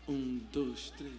2, 3.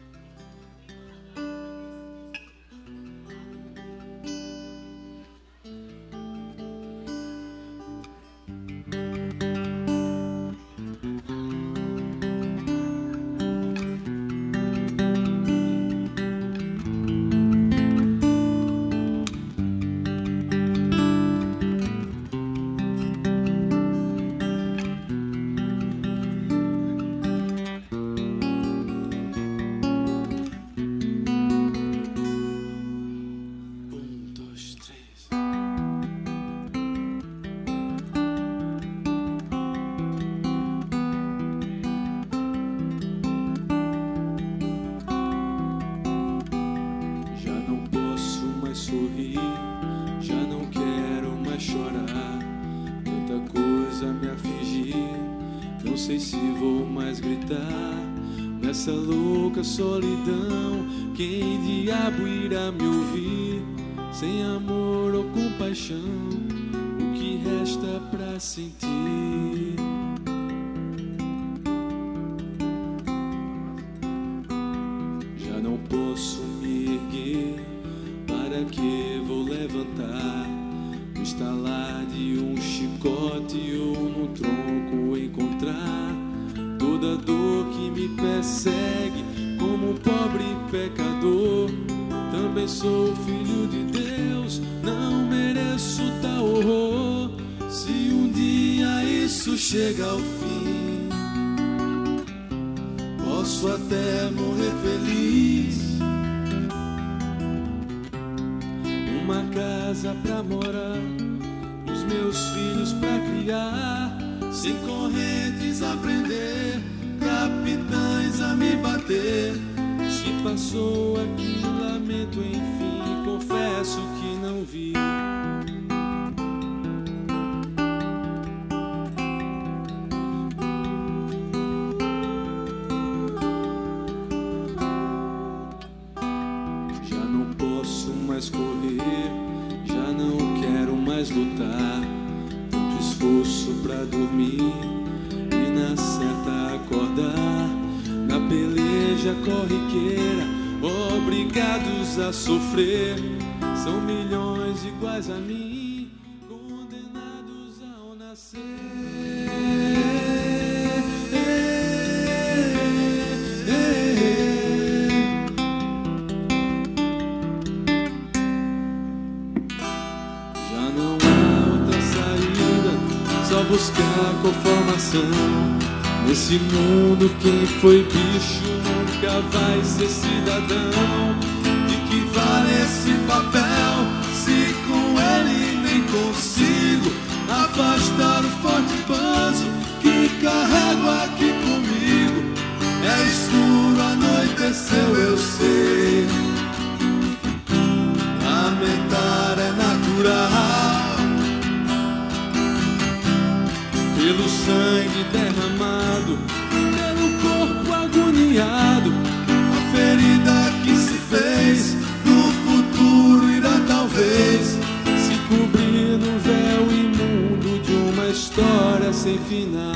Já não quero mais chorar, tanta coisa me afligir, não sei se vou mais gritar nessa louca solidão. Quem diabo irá me ouvir? Sem amor ou compaixão, o que resta pra sentir? Já não posso me erguer, para que vou levantar? No estalar de um chicote ou no tronco encontrar toda dor que me persegue como um pobre pecador. Também sou filho de Deus, não mereço tal horror. Se um dia isso chega ao fim, posso até morrer feliz. Uma casa pra morar, os meus filhos pra criar, sem correntes a prender, capitães a me bater. Se passou aqui, lamento, enfim, confesso que não vi. Já não posso mais correr, já não quero mais lutar. Tanto esforço pra dormir e na certa acordar. Na peleja corriqueira, obrigados a sofrer. São milhões iguais a mim, condenados ao nascer. Já não há outra saída, só buscar conformação. Nesse mundo quem foi bicho nunca vai ser cidadão. De que vale esse papel, se com ele nem consigo afastar o forte peso que carrego aqui comigo? É escuro, anoiteceu, eu sei. Lamentar é natural, pelo sangue derramado, pelo corpo agoniado, a ferida que se fez, no futuro irá talvez se cobrir no véu imundo de uma história sem final.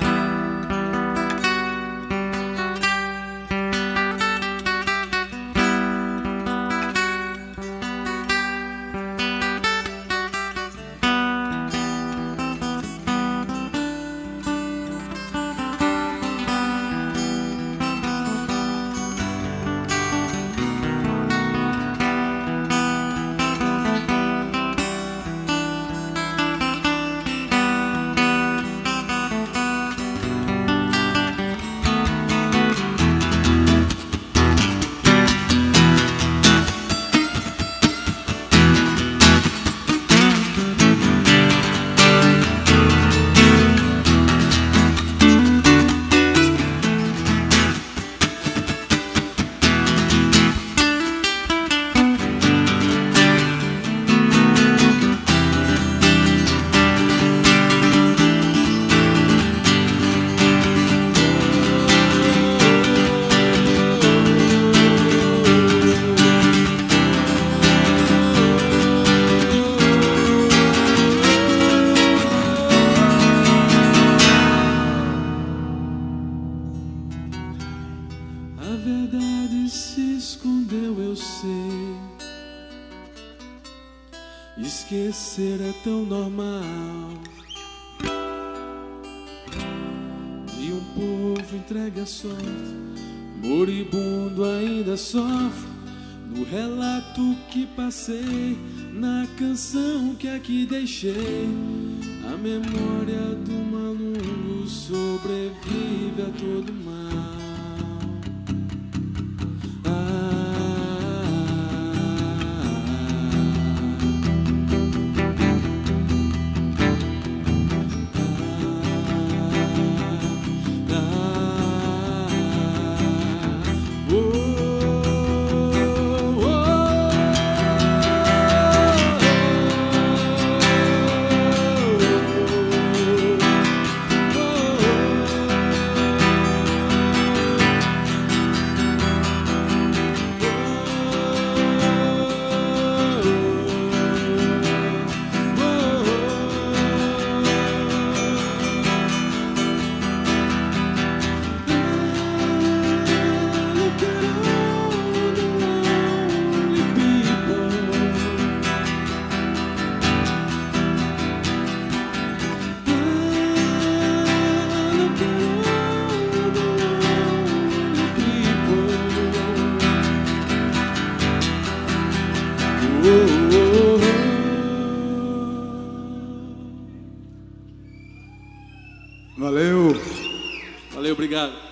escondeu, eu sei. Esquecer é tão normal. De um povo entregue à sorte, moribundo ainda sofre. No relato que passei, na canção que aqui deixei, a memória do maluco sobrevive a todo mal. Valeu. Valeu, obrigado.